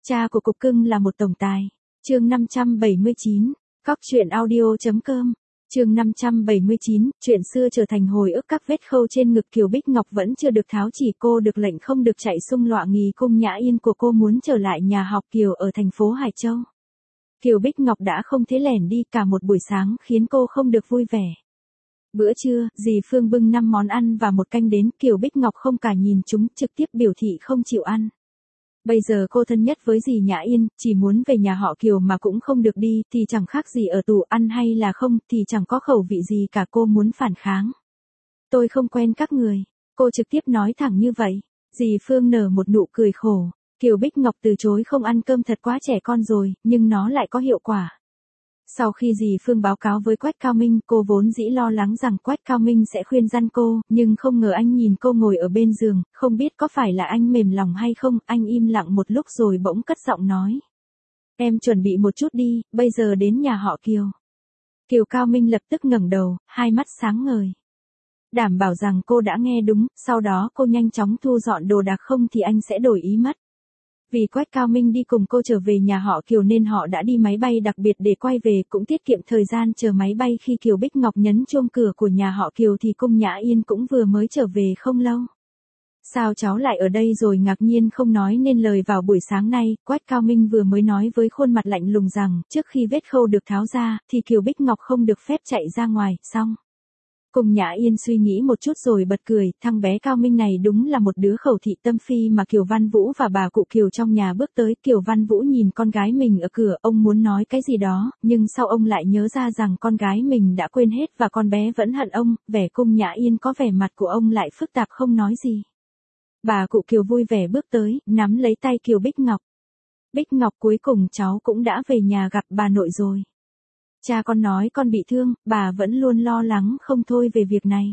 Cha của cục cưng là một tổng tài. Chương 579, Cóc truyện audio.com. Chương 579, chuyện xưa trở thành hồi ức. Các vết khâu trên ngực Kiều Bích Ngọc vẫn chưa được tháo chỉ, cô được lệnh không được chạy xung loạ nghỉ cung Nhã Yên của cô muốn trở lại nhà học Kiều ở thành phố Hải Châu. Kiều Bích Ngọc đã không thế lẻn đi cả một buổi sáng khiến cô không được vui vẻ. Bữa trưa, dì Phương bưng 5 món ăn và một canh đến, Kiều Bích Ngọc không cả nhìn chúng, trực tiếp biểu thị không chịu ăn. Bây giờ cô thân nhất với dì Nhã Yên, chỉ muốn về nhà họ Kiều mà cũng không được đi, thì chẳng khác gì ở tù, ăn hay là không, thì chẳng có khẩu vị gì cả, cô muốn phản kháng. Tôi không quen các người, cô trực tiếp nói thẳng như vậy. Dì Phương nở một nụ cười khổ, Kiều Bích Ngọc từ chối không ăn cơm thật quá trẻ con rồi, nhưng nó lại có hiệu quả. Sau khi dì Phương báo cáo với Quách Cao Minh, cô vốn dĩ lo lắng rằng Quách Cao Minh sẽ khuyên răn cô, nhưng không ngờ anh nhìn cô ngồi ở bên giường, không biết có phải là anh mềm lòng hay không, anh im lặng một lúc rồi bỗng cất giọng nói. Em chuẩn bị một chút đi, bây giờ đến nhà họ Kiều. Kiều Cao Minh lập tức ngẩng đầu, hai mắt sáng ngời. Đảm bảo rằng cô đã nghe đúng, sau đó cô nhanh chóng thu dọn đồ đạc, không thì anh sẽ đổi ý mất. Vì Quách Cao Minh đi cùng cô trở về nhà họ Kiều nên họ đã đi máy bay đặc biệt để quay về, cũng tiết kiệm thời gian chờ máy bay. Khi Kiều Bích Ngọc nhấn chuông cửa của nhà họ Kiều thì cung Nhã Yên cũng vừa mới trở về không lâu. Sao cháu lại ở đây rồi? Ngạc nhiên không nói nên lời. Vào buổi sáng nay, Quách Cao Minh vừa mới nói với khuôn mặt lạnh lùng rằng, trước khi vết khâu được tháo ra, thì Kiều Bích Ngọc không được phép chạy ra ngoài, xong. Cung Nhã Yên suy nghĩ một chút rồi bật cười, thằng bé Cao Minh này đúng là một đứa khẩu thị tâm phi mà. Kiều Văn Vũ và bà cụ Kiều trong nhà bước tới, Kiều Văn Vũ nhìn con gái mình ở cửa, ông muốn nói cái gì đó, nhưng sau ông lại nhớ ra rằng con gái mình đã quên hết và con bé vẫn hận ông, vẻ Cung Nhã Yên có vẻ mặt của ông lại phức tạp không nói gì. Bà cụ Kiều vui vẻ bước tới, nắm lấy tay Kiều Bích Ngọc. Bích Ngọc, cuối cùng cháu cũng đã về nhà gặp bà nội rồi. Cha con nói con bị thương, bà vẫn luôn lo lắng không thôi về việc này.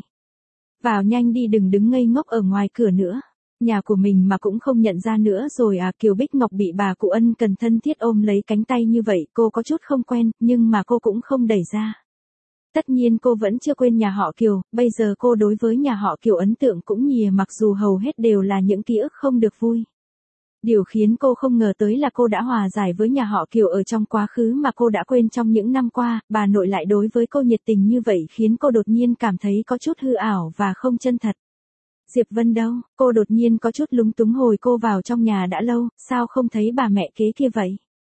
Vào nhanh đi, đừng đứng ngây ngốc ở ngoài cửa nữa. Nhà của mình mà cũng không nhận ra nữa rồi à? Kiều Bích Ngọc bị bà cụ ân cần thân thiết ôm lấy cánh tay như vậy, cô có chút không quen, nhưng mà cô cũng không đẩy ra. Tất nhiên cô vẫn chưa quên nhà họ Kiều, bây giờ cô đối với nhà họ Kiều ấn tượng cũng nhiều, mặc dù hầu hết đều là những ký ức không được vui. Điều khiến cô không ngờ tới là cô đã hòa giải với nhà họ Kiều ở trong quá khứ mà cô đã quên trong những năm qua, bà nội lại đối với cô nhiệt tình như vậy khiến cô đột nhiên cảm thấy có chút hư ảo và không chân thật. Diệp Vân đâu? Cô đột nhiên có chút lúng túng. Hồi cô vào trong nhà đã lâu, sao không thấy bà mẹ kế kia vậy?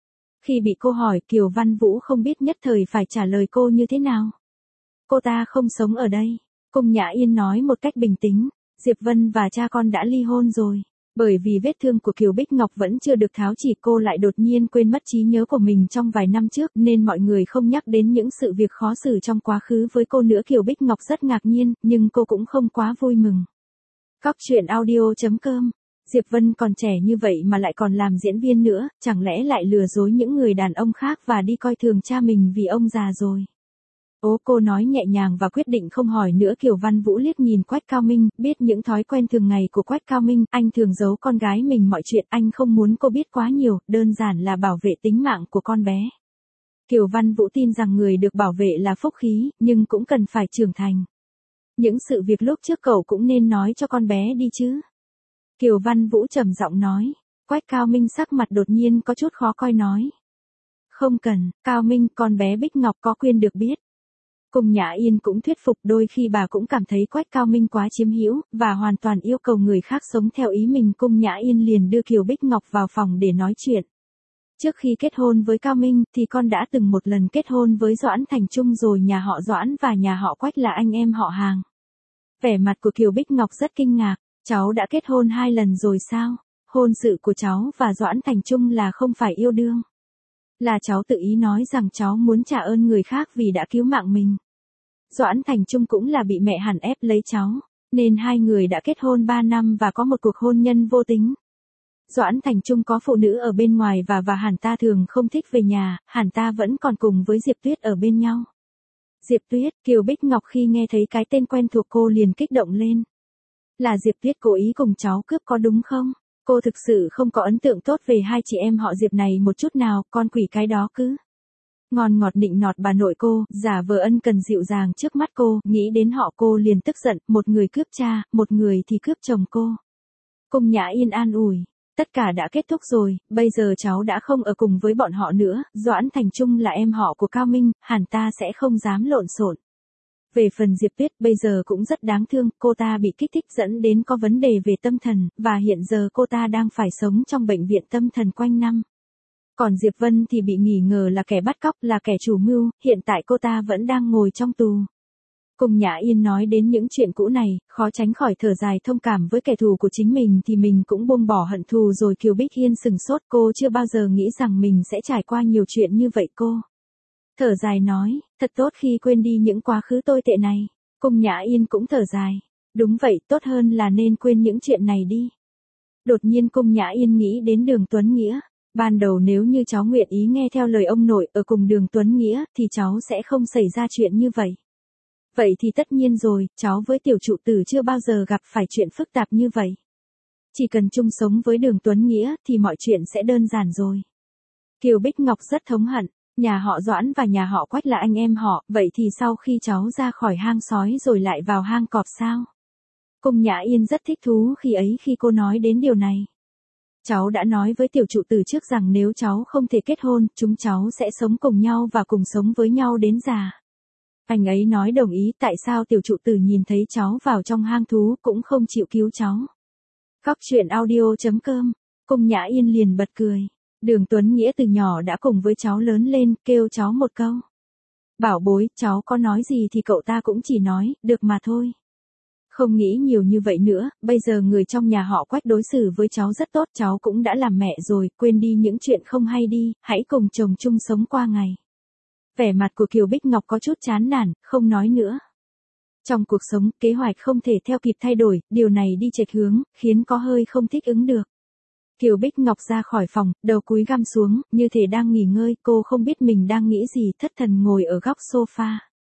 Khi bị cô hỏi, Kiều Văn Vũ không biết nhất thời phải trả lời cô như thế nào. Cô ta không sống ở đây. Cung Nhã Yên nói một cách bình tĩnh, Diệp Vân và cha con đã ly hôn rồi. Bởi vì vết thương của Kiều Bích Ngọc vẫn chưa được tháo chỉ, cô lại đột nhiên quên mất trí nhớ của mình trong vài năm trước, nên mọi người không nhắc đến những sự việc khó xử trong quá khứ với cô nữa. Kiều Bích Ngọc rất ngạc nhiên, nhưng cô cũng không quá vui mừng. Cóc truyện audio.com. Diệp Vân còn trẻ như vậy mà lại còn làm diễn viên nữa, chẳng lẽ lại lừa dối những người đàn ông khác và đi coi thường cha mình vì ông già rồi. Cô nói nhẹ nhàng và quyết định không hỏi nữa. Kiều Văn Vũ liếc nhìn Quách Cao Minh, biết những thói quen thường ngày của Quách Cao Minh, anh thường giấu con gái mình mọi chuyện, anh không muốn cô biết quá nhiều, đơn giản là bảo vệ tính mạng của con bé. Kiều Văn Vũ tin rằng người được bảo vệ là phúc khí, nhưng cũng cần phải trưởng thành. Những sự việc lúc trước cậu cũng nên nói cho con bé đi chứ. Kiều Văn Vũ trầm giọng nói. Quách Cao Minh sắc mặt đột nhiên có chút khó coi nói. Không cần, Cao Minh, con bé Bích Ngọc có quyền được biết. Cung Nhã Yên cũng thuyết phục, đôi khi bà cũng cảm thấy Quách Cao Minh quá chiếm hữu, và hoàn toàn yêu cầu người khác sống theo ý mình. Cung Nhã Yên liền đưa Kiều Bích Ngọc vào phòng để nói chuyện. Trước khi kết hôn với Cao Minh, thì con đã từng một lần kết hôn với Doãn Thành Trung rồi. Nhà họ Doãn và nhà họ Quách là anh em họ hàng. Vẻ mặt của Kiều Bích Ngọc rất kinh ngạc. Cháu đã kết hôn 2 lần rồi sao? Hôn sự của cháu và Doãn Thành Trung là không phải yêu đương. Là cháu tự ý nói rằng cháu muốn trả ơn người khác vì đã cứu mạng mình. Doãn Thành Trung cũng là bị mẹ hẳn ép lấy cháu, nên hai người đã kết hôn 3 năm và có một cuộc hôn nhân vô tính. Doãn Thành Trung có phụ nữ ở bên ngoài và hẳn ta thường không thích về nhà, hẳn ta vẫn còn cùng với Diệp Tuyết ở bên nhau. Diệp Tuyết, Kiều Bích Ngọc khi nghe thấy cái tên quen thuộc cô liền kích động lên. Là Diệp Tuyết cố ý cùng cháu cướp có đúng không? Cô thực sự không có ấn tượng tốt về hai chị em họ Diệp này một chút nào, con quỷ cái đó cứ. Ngon ngọt nịnh nọt bà nội cô, giả vờ ân cần dịu dàng trước mắt cô, nghĩ đến họ cô liền tức giận, một người cướp cha, một người thì cướp chồng cô. Cung Nhã Yên an ủi, Tất cả đã kết thúc rồi, bây giờ cháu đã không ở cùng với bọn họ nữa, Doãn Thành Trung là em họ của Cao Minh, hẳn ta sẽ không dám lộn xộn. Về phần Diệp Tuyết bây giờ cũng rất đáng thương, cô ta bị kích thích dẫn đến có vấn đề về tâm thần, và hiện giờ cô ta đang phải sống trong bệnh viện tâm thần quanh năm. Còn Diệp Vân thì bị nghi ngờ là kẻ bắt cóc, là kẻ chủ mưu, hiện tại cô ta vẫn đang ngồi trong tù. Cùng Nhã Yên nói đến những chuyện cũ này, khó tránh khỏi thở dài thông cảm với kẻ thù của chính mình thì mình cũng buông bỏ hận thù rồi. Kiều Bích Hiên sừng sốt, cô chưa bao giờ nghĩ rằng mình sẽ trải qua nhiều chuyện như vậy cô. Thở dài nói, thật tốt khi quên đi những quá khứ tồi tệ này. Cùng Nhã Yên cũng thở dài. Đúng vậy, tốt hơn là nên quên những chuyện này đi. Đột nhiên Cung Nhã Yên nghĩ đến Đường Tuấn Nghĩa. Ban đầu nếu như cháu nguyện ý nghe theo lời ông nội ở cùng Đường Tuấn Nghĩa thì cháu sẽ không xảy ra chuyện như vậy. Vậy thì tất nhiên rồi, cháu với tiểu trụ tử chưa bao giờ gặp phải chuyện phức tạp như vậy. Chỉ cần chung sống với Đường Tuấn Nghĩa thì mọi chuyện sẽ đơn giản rồi. Kiều Bích Ngọc rất thống hận, nhà họ Doãn và nhà họ Quách là anh em họ, vậy thì sau khi cháu ra khỏi hang sói rồi lại vào hang cọp sao? Cung Nhã Yên rất thích thú khi cô nói đến điều này. Cháu đã nói với tiểu trụ tử trước rằng nếu cháu không thể kết hôn, chúng cháu sẽ sống cùng nhau và cùng sống với nhau đến già. Anh ấy nói đồng ý, tại sao tiểu trụ tử nhìn thấy cháu vào trong hang thú cũng không chịu cứu cháu. Góc truyện audio.com, Cung Nhã Yên liền bật cười. Đường Tuấn Nghĩa từ nhỏ đã cùng với cháu lớn lên, kêu cháu một câu. Bảo bối, cháu có nói gì thì cậu ta cũng chỉ nói, được mà thôi. Không nghĩ nhiều như vậy nữa, bây giờ người trong nhà họ Quách đối xử với cháu rất tốt, cháu cũng đã làm mẹ rồi, quên đi những chuyện không hay đi, hãy cùng chồng chung sống qua ngày. Vẻ mặt của Kiều Bích Ngọc có chút chán nản, không nói nữa. Trong cuộc sống, kế hoạch không thể theo kịp thay đổi, điều này đi chệch hướng, khiến có hơi không thích ứng được. Kiều Bích Ngọc ra khỏi phòng, đầu cúi găm xuống, như thể đang nghỉ ngơi, cô không biết mình đang nghĩ gì, thất thần ngồi ở góc sofa.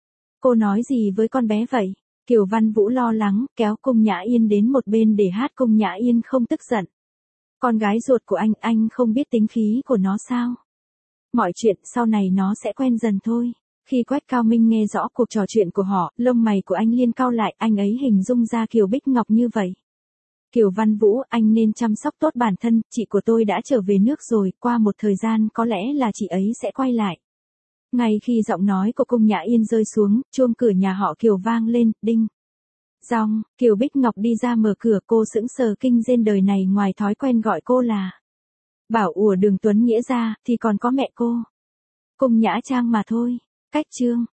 Cô nói gì với con bé vậy? Kiều Văn Vũ lo lắng, kéo Cung Nhã Yên đến một bên để hát. Cung Nhã Yên không tức giận. Con gái ruột của anh không biết tính khí của nó sao? Mọi chuyện sau này nó sẽ quen dần thôi. Khi Quách Cao Minh nghe rõ cuộc trò chuyện của họ, lông mày của anh liên cau lại, anh ấy hình dung ra Kiều Bích Ngọc như vậy. Kiều Văn Vũ, anh nên chăm sóc tốt bản thân, chị của tôi đã trở về nước rồi, qua một thời gian có lẽ là chị ấy sẽ quay lại. Ngay khi giọng nói của Cung Nhã Yên rơi xuống, chuông cửa nhà họ Kiều vang lên, đinh. Dong, Kiều Bích Ngọc đi ra mở cửa, cô sững sờ kinh rên, đời này ngoài thói quen gọi cô là Bảo ủa Đường Tuấn Nghĩa ra, thì còn có mẹ cô. Cung Nhã Trang mà thôi. Cách chương.